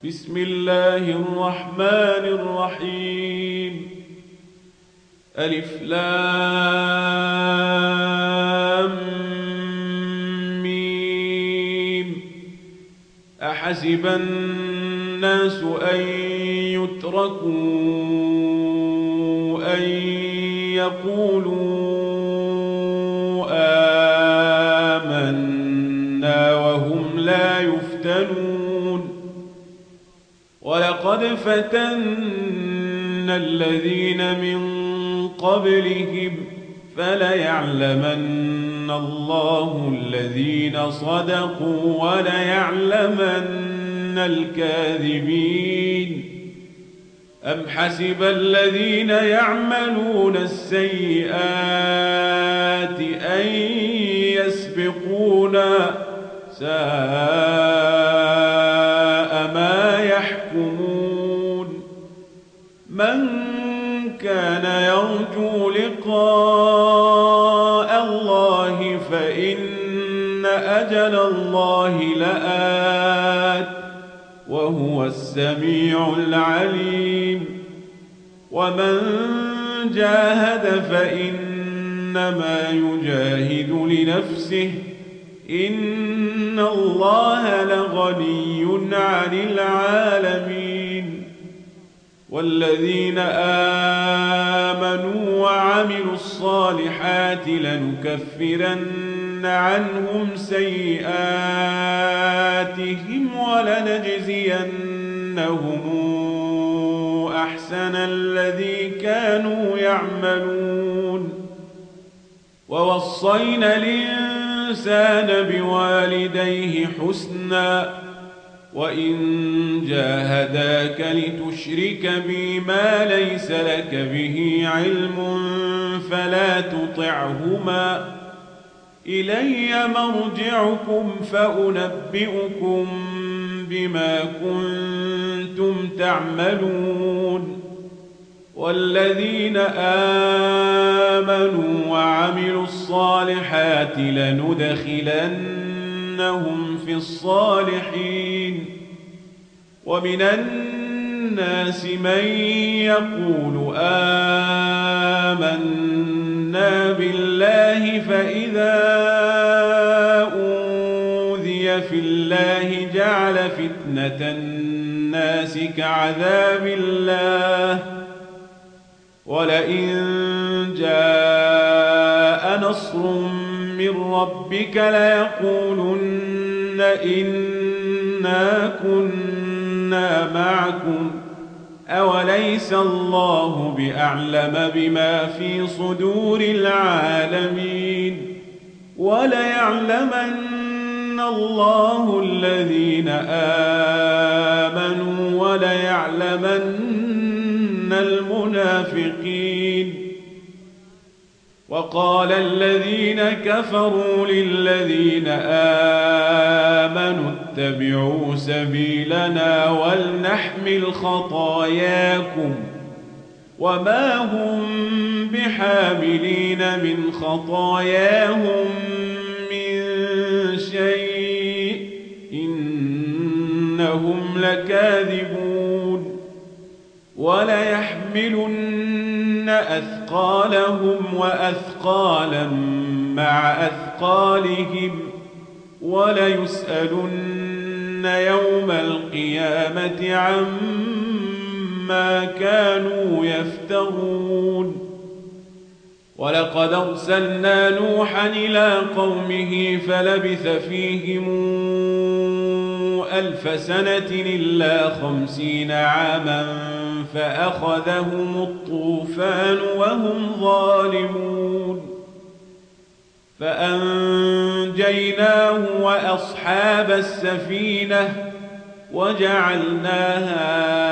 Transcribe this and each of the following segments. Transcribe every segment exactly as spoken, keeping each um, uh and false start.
بسم الله الرحمن الرحيم. ألف لام ميم. أحسب الناس أن يتركوا أن يقولوا آمنا وهم لا يفتنون. ولقد فتنا الذين من قبلهم فليعلمن الله الذين صدقوا وليعلمن الكاذبين. أم حسب الذين يعملون السيئات أن يسبقونا ساء ما يحكمون. من كان يرجو لقاء الله فإن أجل الله لآت وهو السميع العليم. ومن جاهد فإنما يجاهد لنفسه إن الله لغني عن العالمين. والذين آمنوا وعملوا الصالحات لنكفرن عنهم سيئاتهم ولنجزينهم أحسن الذي كانوا يعملون. ووصينا الإنسان بوالديه حسنا وإن جاهداك لتشرك بي ما ليس لك به علم فلا تطعهما إلي مرجعكم فأنبئكم بما كنتم تعملون. والذين آمنوا وعملوا الصالحات لندخلنهم في الصالحين. ومن الناس من يقول آمنا بالله فإذا أوذي في الله جعل فتنة الناس كعذاب الله ولئن جاء نصر من ربك ليقولن إنا كنا معكم أوليس الله بأعلم بما في صدور العالمين. وليعلمن الله الذين آمنوا وليعلمن المنافقين. وقال الذين كفروا للذين آمنوا اتبعوا سبيلنا ولنحمل خطاياكم وما هم بحاملين من خطاياهم من شيء إنهم لكاذبون. وليحملن أثقالهم وأثقالا مع أثقالهم وليسألن يوم القيامة عما كانوا يفترون. ولقد أرسلنا نوحا إلى قومه فلبث فيهم ألف سنة إلا خمسين عاما فأخذهم الطوفان وهم ظالمون. فأنجيناه وأصحاب السفينة وجعلناها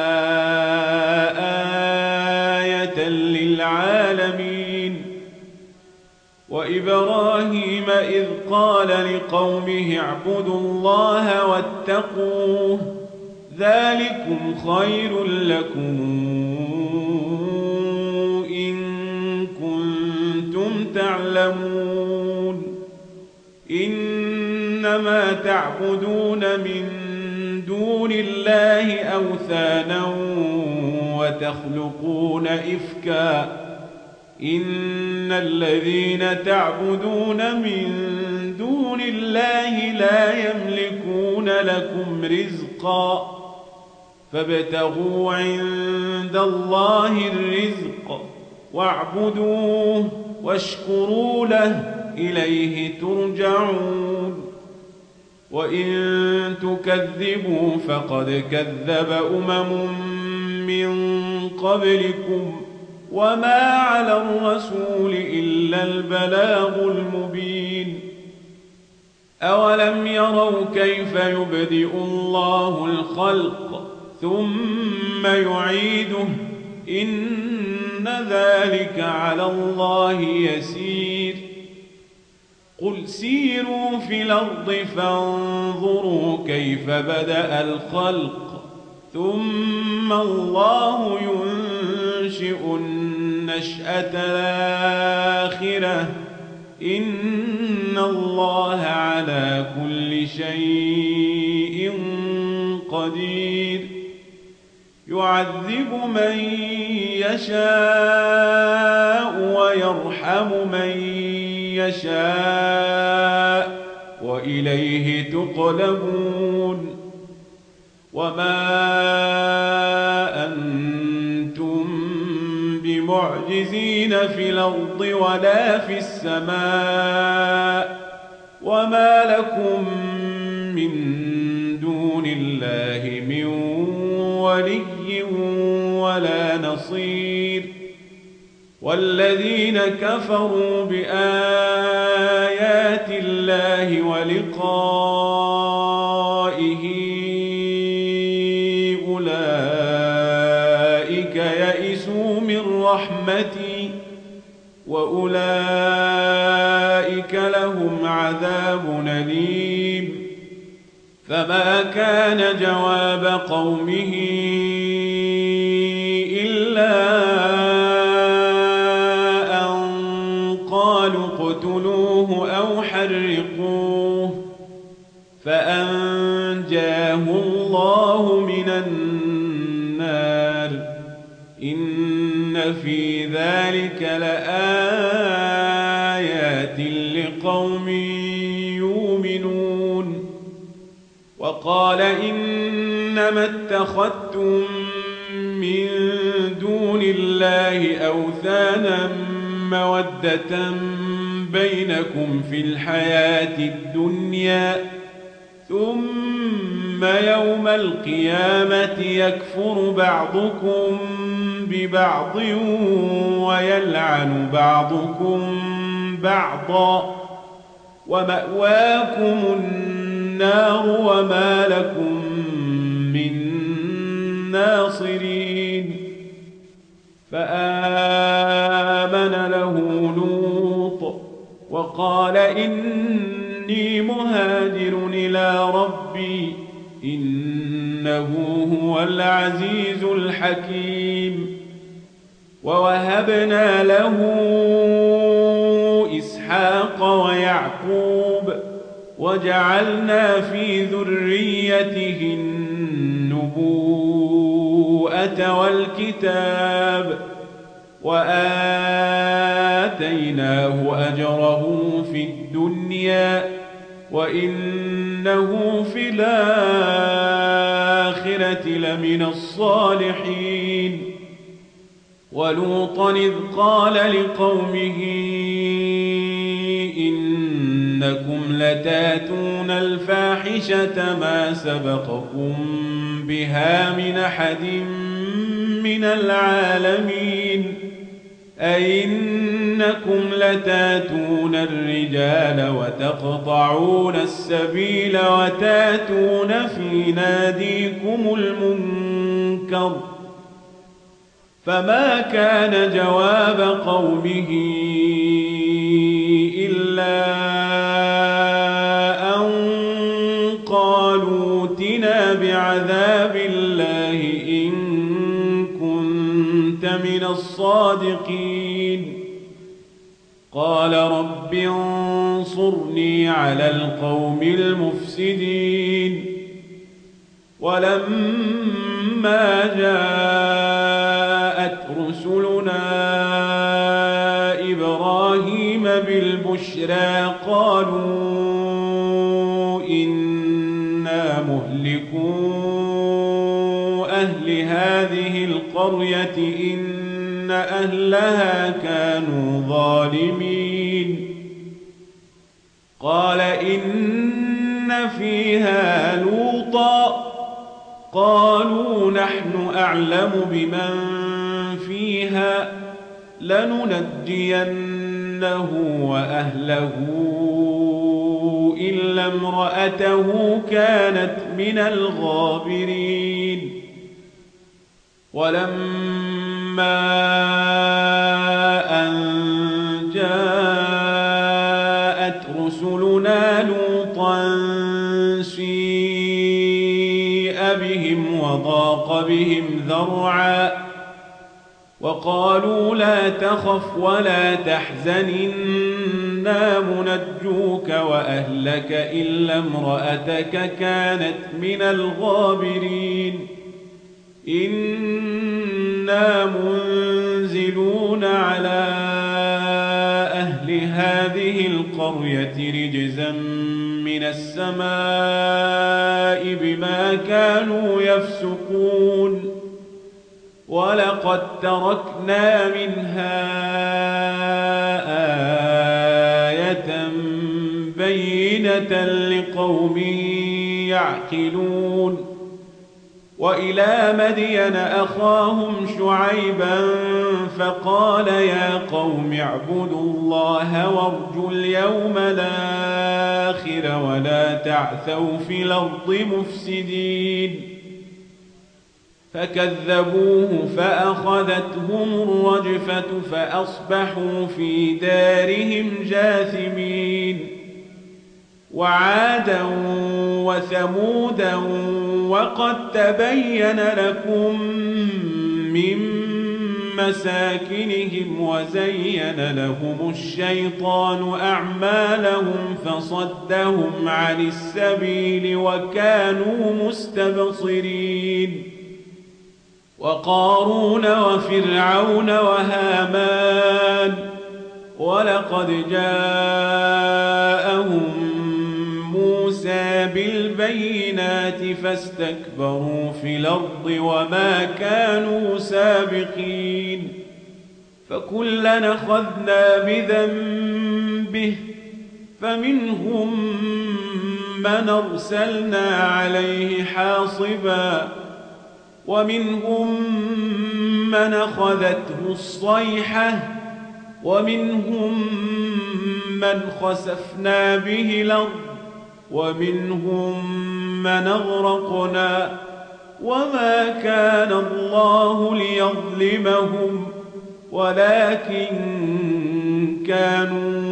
آية للعالمين. وإبراهيم إذ قال لقومه اعبدوا الله واتقوه ذلكم خير لكم إن كنتم تعلمون. إنما تعبدون من دون دون الله أوثانا وتخلقون إفكا إن الذين تعبدون من دون الله لا يملكون لكم رزقا فابتغوا عند الله الرزق واعبدوه واشكروا له إليه ترجعون وإن تكذبوا فقد كذب أمم من قبلكم وما على الرسول إلا البلاغ المبين أولم يروا كيف يبدئ الله الخلق ثم يعيده إن ذلك على الله يسير قل سيروا في الأرض فانظروا كيف بدأ الخلق ثم الله ينشئ النشأة الآخرة إن الله على كل شيء قدير يعذب من يشاء ويرحم من يشاء وإليه تقلبون وما أنتم بمعجزين في الأرض ولا في السماء وما لكم من دون الله من ولي ولا نصير والذين كفروا بآيات الله ولقائه أولئك يئسوا من رحمتي وأولئك لهم عذاب أليم فما كان جواب قومه إلا اقتلوه أو حرقوه فأنجاه الله من النار إن في ذلك لآيات لقوم يؤمنون وقال إنما اتخذتم من دون الله أوثانا مودة بينكم في الحياة الدنيا ثم يوم القيامة يكفر بعضكم ببعض ويلعن بعضكم بعضا ومأواكم النار وما لكم من ناصرين فآمن له لوط وقال إني مهاجر إلى ربي إنه هو العزيز الحكيم ووهبنا له إسحاق ويعقوب وجعلنا في ذريته النبوءة والكتاب وآتيناه أجره في الدنيا وإنه في الآخرة لمن الصالحين ولوطا إذ قال لقومه إنكم لتاتون الفاحشة ما سبقكم بها من أحد من العالمين أئنكم لتاتون الرجال وتقطعون السبيل وتاتون في ناديكم المنكر فما كان جواب قومه إلا أن قالوا ائتنا بعذاب الله إن كنت من الصادقين قال رب انصرني على القوم المفسدين ولما جاءت رسلنا إبراهيم بالبشرى قالوا إنا مهلكو أهل هذه القرية إن أهلها كانوا ظالمين قال إن فيها لوطا قالوا نحن أعلم بمن فيها لننجينه وأهله إلا امرأته كانت من الغابرين ولما أن جاءت رسلنا لوطا سيء بهم وضاق بهم ذرعا وقالوا لا تخف ولا تحزن إنا منجوك وأهلك إلا امرأتك كانت من الغابرين إنا منزلون على أهل هذه القرية رجزا من السماء بما كانوا يفسقون ولقد تركنا منها آية بينة لقوم يعقلون وإلى مدين أخاهم شعيبا فقال يا قوم اعبدوا الله وارجوا اليوم الآخر ولا تعثوا في الأرض مفسدين فكذبوه فأخذتهم الرجفة فأصبحوا في دارهم جاثمين وعادا وثمودا وقد تبين لكم من مساكنهم وزين لهم الشيطان أعمالهم فصدهم عن السبيل وكانوا مستبصرين وقارون وفرعون وهامان ولقد جاءهم موسى بالبينات فاستكبروا في الأرض وما كانوا سابقين فكلا أخذنا بذنبه فمنهم من أرسلنا عليه حاصبا ومنهم من أخذته الصيحة ومنهم من خسفنا به الأرض ومنهم من أغرقنا وما كان الله ليظلمهم ولكن كانوا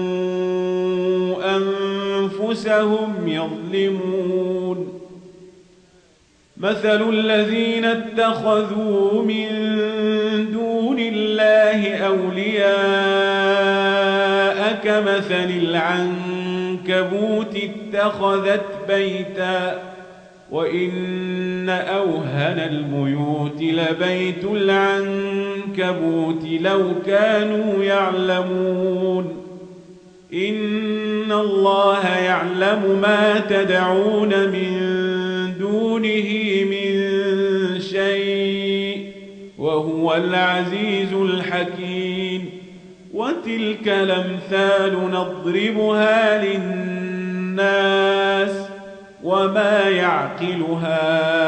أنفسهم يظلمون مثل الذين اتخذوا من دون الله أولياء كمثل العنكبوت اتخذت بيتا وإن أوهن البيوت لبيت العنكبوت لو كانوا يعلمون إن الله يعلم ما تدعون من دونه من شيء وهو العزيز الحكيم وتلك الأمثال نضربها للناس وما يعقلها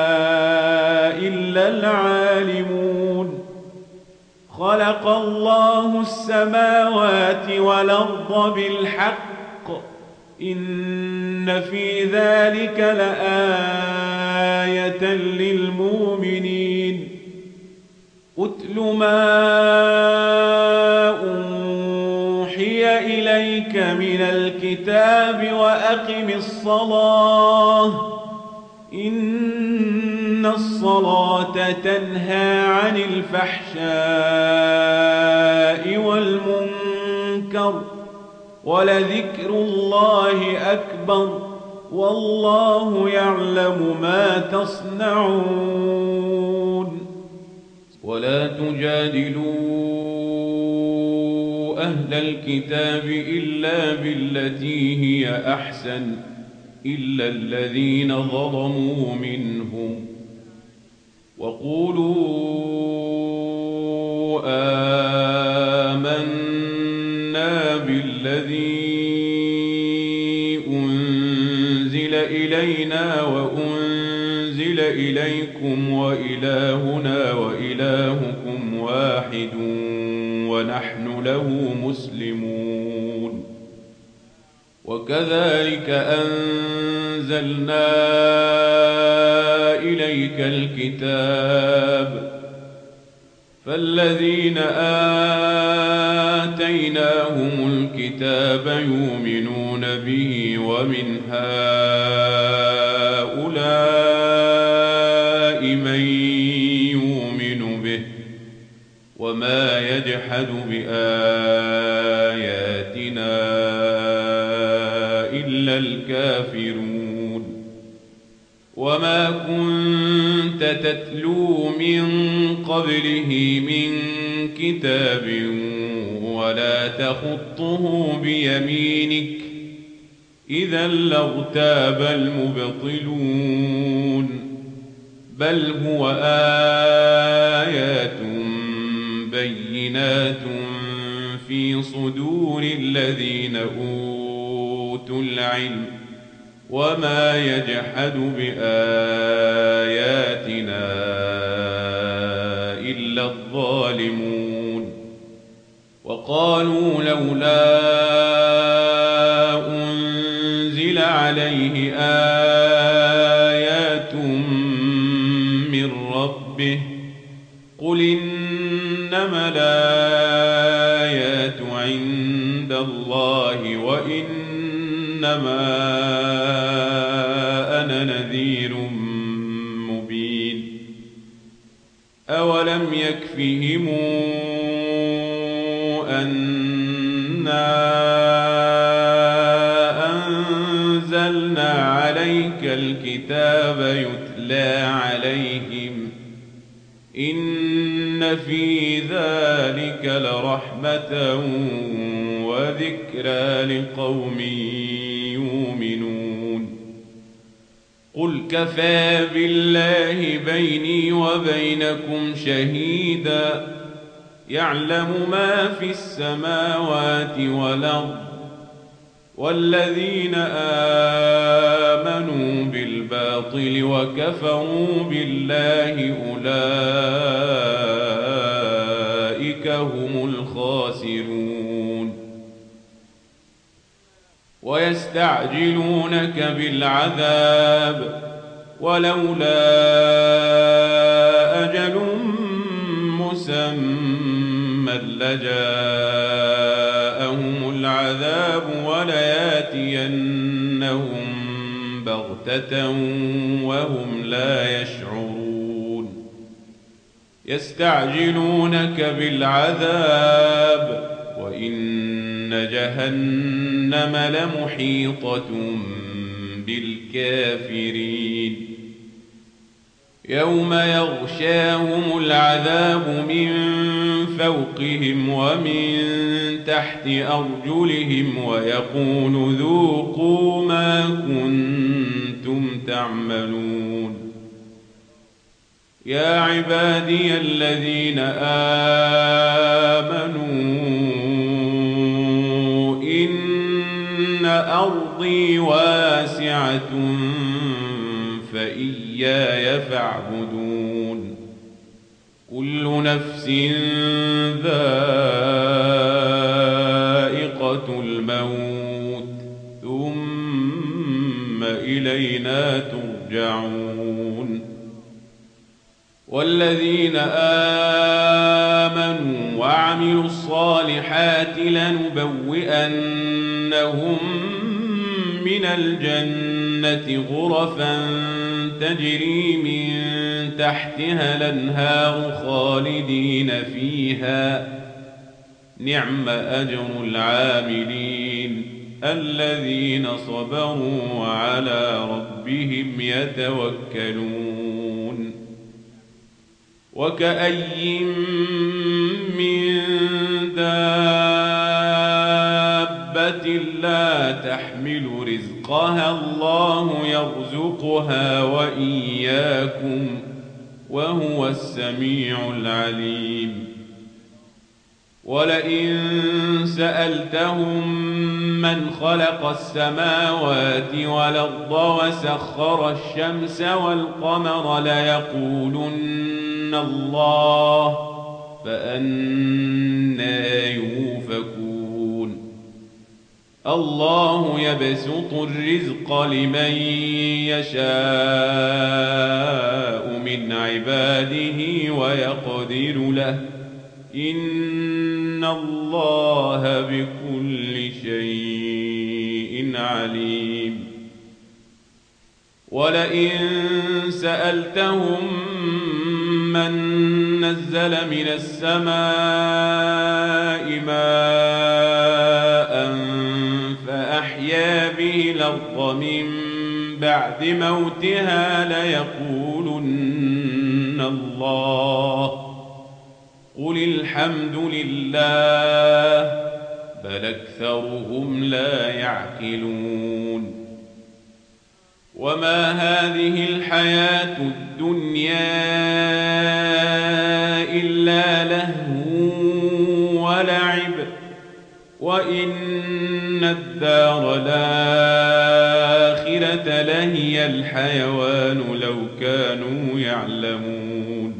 إلا العالمون خلق الله السماوات والأرض بالحق إن في ذلك لآية للمؤمنين أتل ما أوحي إليك من الكتاب وأقم الصلاة إن الصلاة تنهى عن الفحشاء والمنكر ولذكر الله أكبر والله يعلم ما تصنعون ولا تجادلوا أهل الكتاب إلا بالتي هي أحسن إلا الذين ظلموا منهم وقولوا آمنا بالذي أنزل إلينا وأنزل إليكم وإلهنا وإلهكم واحد ونحن له مسلمون وكذلك أنزلنا إليك الكتاب فالذين آتيناهم الكتاب يؤمنون به ومن هؤلاء من يؤمن به وما يجحد بآياتنا إلا الكافرون وما كنت تتلو من قبله من كتاب ولا تخطه بيمينك إذا لارتاب المبطلون بل هو آيات بينات في صدور الذين أوتوا العلم وما يجحد بآياتنا إلا الظالمون وقالوا لولا أنزل عليه آيات من ربه قل إنما الآيات عند الله وإنما أنا نذير مبين أولم يكفهم أنا أنزلنا عليك الكتاب يتلى عليهم إن في ذلك لرحمة وذكرى لقوم يؤمنون قل كفى بالله بيني وبينكم شهيدا يعلم ما في السماوات والأرض والذين آمنوا بالباطل وكفروا بالله أولئك هم الخاسرون ويستعجلونك بالعذاب ولولا أجل مسمى لجاءهم العذاب ولياتينهم بغتة وهم لا يشعرون يستعجلونك بالعذاب وإن جهنم لمحيطة بالكافرين يوم يغشاهم العذاب من فوقهم ومن تحت أرجلهم ويقول ذوقوا ما كنتم تعملون يا عبادي الذين آمنوا إن أرضي واسعة فإياي فاعبدون كل نفس ذائقة الموت ثم إلينا ترجعون والذين آمنوا وعملوا الصالحات لنبوئنهم من الجنة غرفا تجري من تحتها الأنهار خالدين فيها نعم أجر العاملين الذين صبروا وعلى ربهم يتوكلون وكأي من دابة لا تحمل رزقها الله يرزقها وإياكم وهو السميع العليم ولئن سألتهم من خلق السماوات والأرض وسخر الشمس والقمر ليقولن الله فأنى يؤفكون الله يبسط الرزق لمن يشاء من عباده ويقدر له إن الله بكل شيء عليم ولئن سألتهم من نزل من السماء ماء فأحيا به الأرض من بعد موتها ليقولن الله قل الحمد لله بل أكثرهم لا يعقلون وما هذه الحياة الدنيا إلا لهو ولعب وإن الدار الآخرة لهي الحيوان لو كانوا يعلمون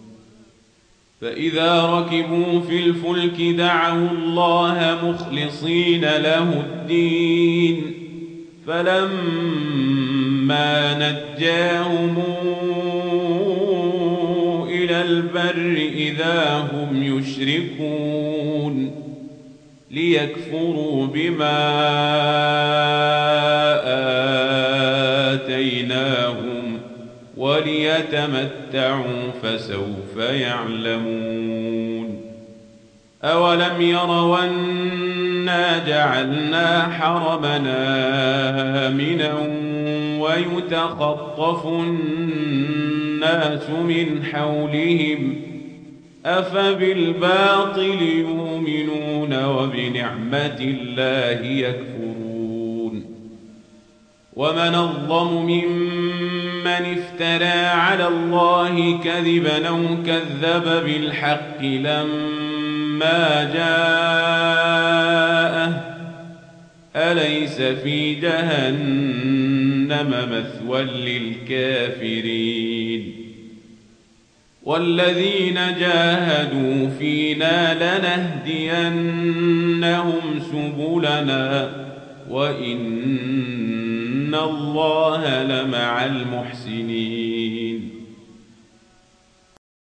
فإذا ركبوا في الفلك دعوا الله مخلصين له الدين فلما نجاهم إلى البر إذا هم يشركون ليكفروا بما آتيناهم وليتمتعوا فسوف يعلمون أولم يروا أنا جعلنا حرمنا آمنا ويتخطف الناس من حولهم أفبالباطل يؤمنون وبنعمة الله يكفرون ومن أظلم ممن افترى على الله كذبا أو كذب بالحق لما جاءه أليس في جهنم مثوى للكافرين والذين جاهدوا فينا لنهدينهم سبلنا وإن الله لمع المحسنين